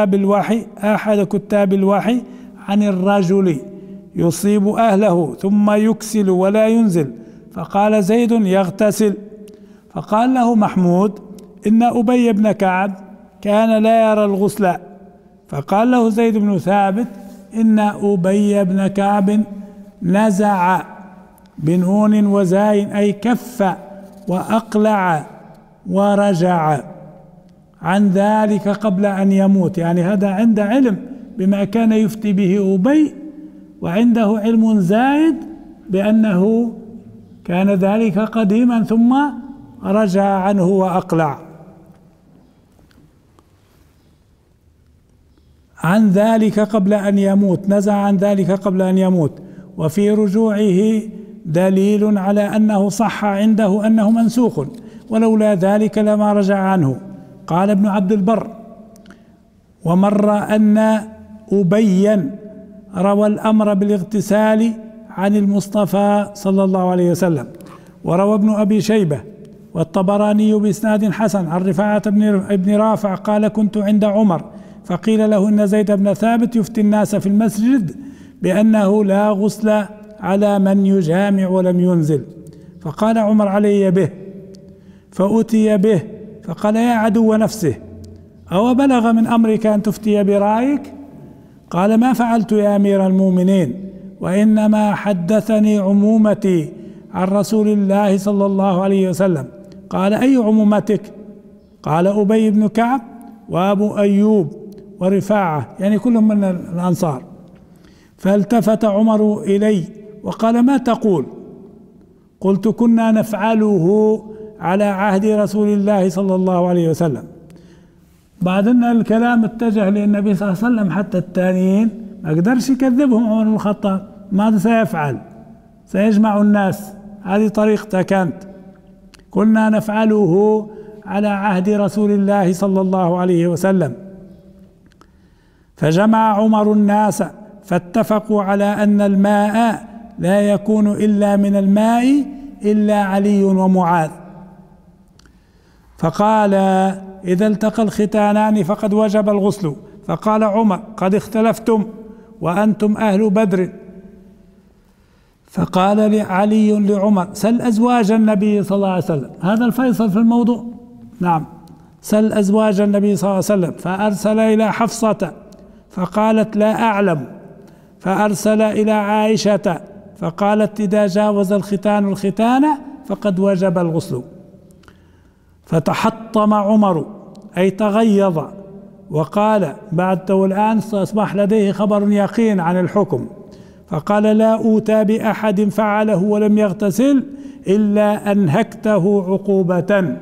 كتاب الوحي عن الرجل يصيب أهله ثم يكسل ولا ينزل، فقال زيد يغتسل، فقال له محمود إن أبي بن كعب كان لا يرى الغسل، فقال له زيد بن ثابت إن أبي بن كعب نزع بنون وزاي أي كف وأقلع ورجع عن ذلك قبل أن يموت، يعني هذا عنده علم بما كان يفتي به أبي، وعنده علم زائد بأنه كان ذلك قديما ثم رجع عنه وأقلع عن ذلك قبل أن يموت، نزع عن ذلك قبل أن يموت. وفي رجوعه دليل على أنه صح عنده أنه منسوخ، ولولا ذلك لما رجع عنه. قال ابن عبد البر: ومر أن أبيا روى الأمر بالاغتسال عن المصطفى صلى الله عليه وسلم. وروى ابن أبي شيبة والطبراني بإسناد حسن عن رفاعة بن رافع قال: كنت عند عمر فقيل له إن زيد بن ثابت يفتي الناس في المسجد بأنه لا غسل على من يجامع ولم ينزل، فقال عمر: علي به. فأتي به فقال: يا عدو نفسه، أو بلغ من أمرك أن تفتي برأيك؟ قال: ما فعلت يا أمير المؤمنين، وإنما حدثني عمومتي عن رسول الله صلى الله عليه وسلم. قال: أي عمومتك؟ قال: أبي بن كعب وأبو أيوب ورفاعة، يعني كلهم من الأنصار. فالتفت عمر إلي وقال: ما تقول؟ قلت: كنا نفعله على عهد رسول الله صلى الله عليه وسلم. بعدين الكلام اتجه للنبي صلى الله عليه وسلم، حتى التانيين ما قدرش يكذبهم عمر بن الخطاب. ماذا سيفعل؟ سيجمع الناس، هذه طريقته كانت. كنا نفعله على عهد رسول الله صلى الله عليه وسلم. فجمع عمر الناس فاتفقوا على أن الماء لا يكون إلا من الماء إلا علي ومعاذ، فقال: إذا التقى الختانان فقد وجب الغسل. فقال عمر: قد اختلفتم وأنتم أهل بدر. فقال علي لعمر: سل أزواج النبي صلى الله عليه وسلم، هذا الفيصل في الموضوع. نعم، سل أزواج النبي صلى الله عليه وسلم. فأرسل إلى حفصة فقالت: لا أعلم. فأرسل إلى عائشة فقالت: إذا جاوز الختان الختان فقد وجب الغسل. فتحطم عمر أي تغيظ وقال: بعد الآن أصبح لديه خبر يقين عن الحكم. فقال: لا أوتى بأحد فعله ولم يغتسل إلا أنهكته عقوبة.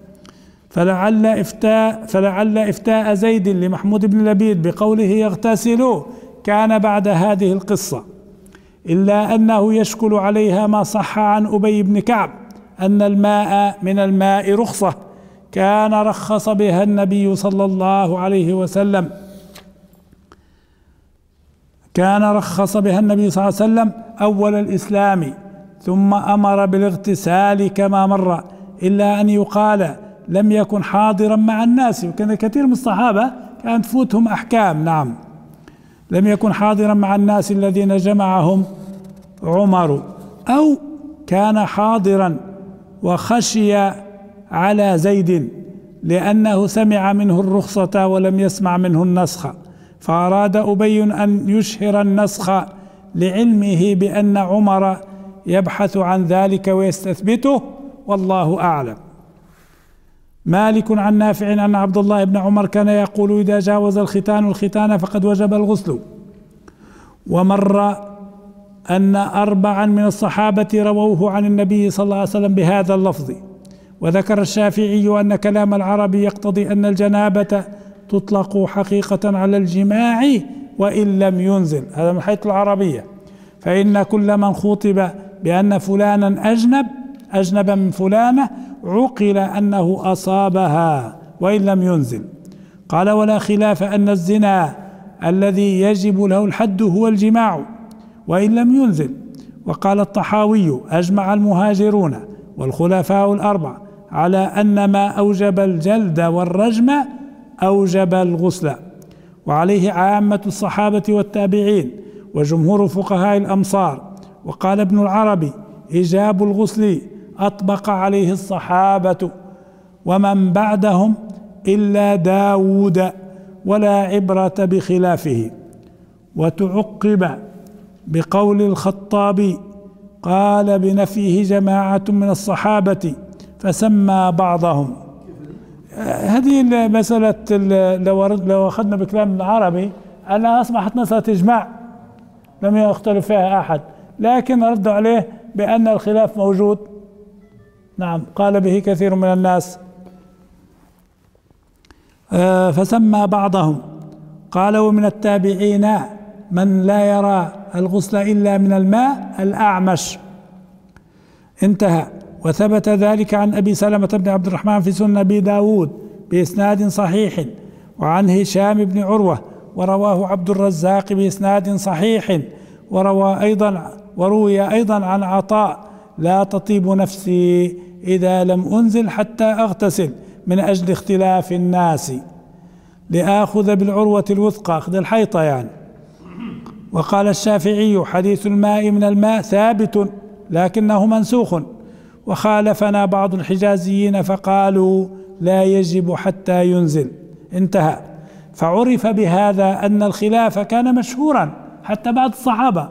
فلعل إفتاء زيد لمحمود بن لبيد بقوله يغتسل كان بعد هذه القصة، إلا أنه يشكل عليها ما صح عن أبي بن كعب أن الماء من الماء رخصة كان رخص بها النبي صلى الله عليه وسلم، أول الإسلام، ثم أمر بالاغتسال كما مر، إلا أن يقال لم يكن حاضرا مع الناس، وكان كثير من الصحابة كانت تفوتهم أحكام. نعم، لم يكن حاضرا مع الناس الذين جمعهم عمر، أو كان حاضرا وخشي على زيد لأنه سمع منه الرخصة ولم يسمع منه النسخ، فأراد أبي أن يشهر النسخ لعلمه بأن عمر يبحث عن ذلك ويستثبته، والله أعلم. مالك عن نافع أن عبد الله بن عمر كان يقول: إذا جاوز الختان الختان فقد وجب الغسل. ومر أن 4 من الصحابة رووه عن النبي صلى الله عليه وسلم بهذا اللفظ. وذكر الشافعي أن كلام العربي يقتضي أن الجنابة تطلق حقيقة على الجماع وإن لم ينزل، هذا من حيث العربية، فإن كل من خُطب بأن فلانا أجنب من فلانة عقل أنه أصابها وإن لم ينزل. قال: ولا خلاف أن الزنا الذي يجب له الحد هو الجماع وإن لم ينزل. وقال الطحاوي: أجمع المهاجرون والخلفاء ال4 على أن ما أوجب الجلد والرجم أوجب الغسل، وعليه عامة الصحابة والتابعين وجمهور فقهاء الأمصار. وقال ابن العربي: إيجاب الغسل أطبق عليه الصحابة ومن بعدهم إلا داود، ولا عبرة بخلافه. وتعقب بقول الخطابي: قال بنفيه جماعة من الصحابة فسمى بعضهم. هذه مسألة لو أخذنا بكلام العربي أنها أصبحت مسألة إجماع لم يختلف فيها أحد، لكن ردوا عليه بأن الخلاف موجود. نعم، قال به كثير من الناس. فسمى بعضهم. قال: ومن التابعين من لا يرى الغسل إلا من الماء، الأعمش. انتهى. وثبت ذلك عن أبي سلمة بن عبد الرحمن في سنن أبي داود بإسناد صحيح، وعن هشام بن عروة، ورواه عبد الرزاق بإسناد صحيح، وروي أيضا عن عطاء: لا تطيب نفسي إذا لم أنزل حتى أغتسل من أجل اختلاف الناس، لآخذ بالعروة الوثقى، أخذ الحيطة يعني. وقال الشافعي: حديث الماء من الماء ثابت لكنه منسوخ. وخالفنا بعض الحجازيين فقالوا: لا يجب حتى ينزل. انتهى. فعرف بهذا أن الخلاف كان مشهورا حتى بعد الصحابة،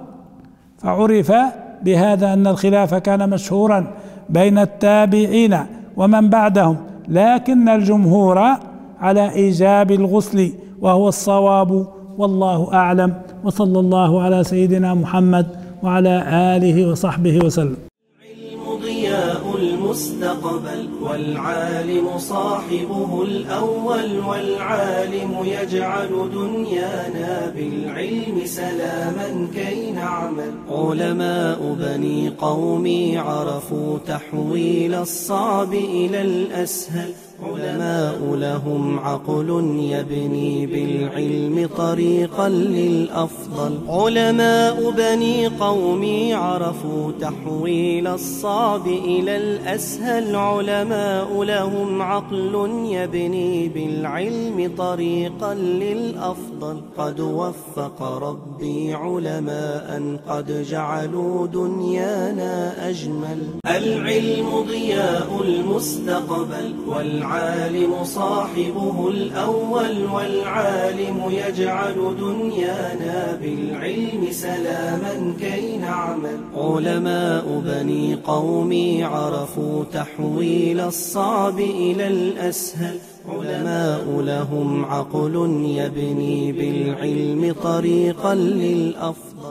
بين التابعين ومن بعدهم، لكن الجمهور على إيجاب الغسل وهو الصواب، والله أعلم. وصلى الله على سيدنا محمد وعلى آله وصحبه وسلم. العلم ضياء المستقبل، والعالم صاحبه الأول، والعالم يجعل دنيانا بالعلم سلاما كي نعمل. علماء بني قومي عرفوا تحويل الصعب إلى الأسهل، علماء لهم عقل يبني بالعلم طريقا للأفضل. علماء بني قومي عرفوا تحويل الصعب إلى الأسهل، علماء لهم عقل يبني بالعلم طريقا للأفضل. قد وفق ربي علماء قد جعلوا دنيانا أجمل. العلم ضياء المستقبل، والعالم صاحبه الأول، والعالم يجعل دنيانا بالعلم سلاما كي نعمل. علماء بني قومي عرفوا تحويل الصعب إلى الأسهل، علماء لهم عقل يبني بالعلم طريقا للأفضل.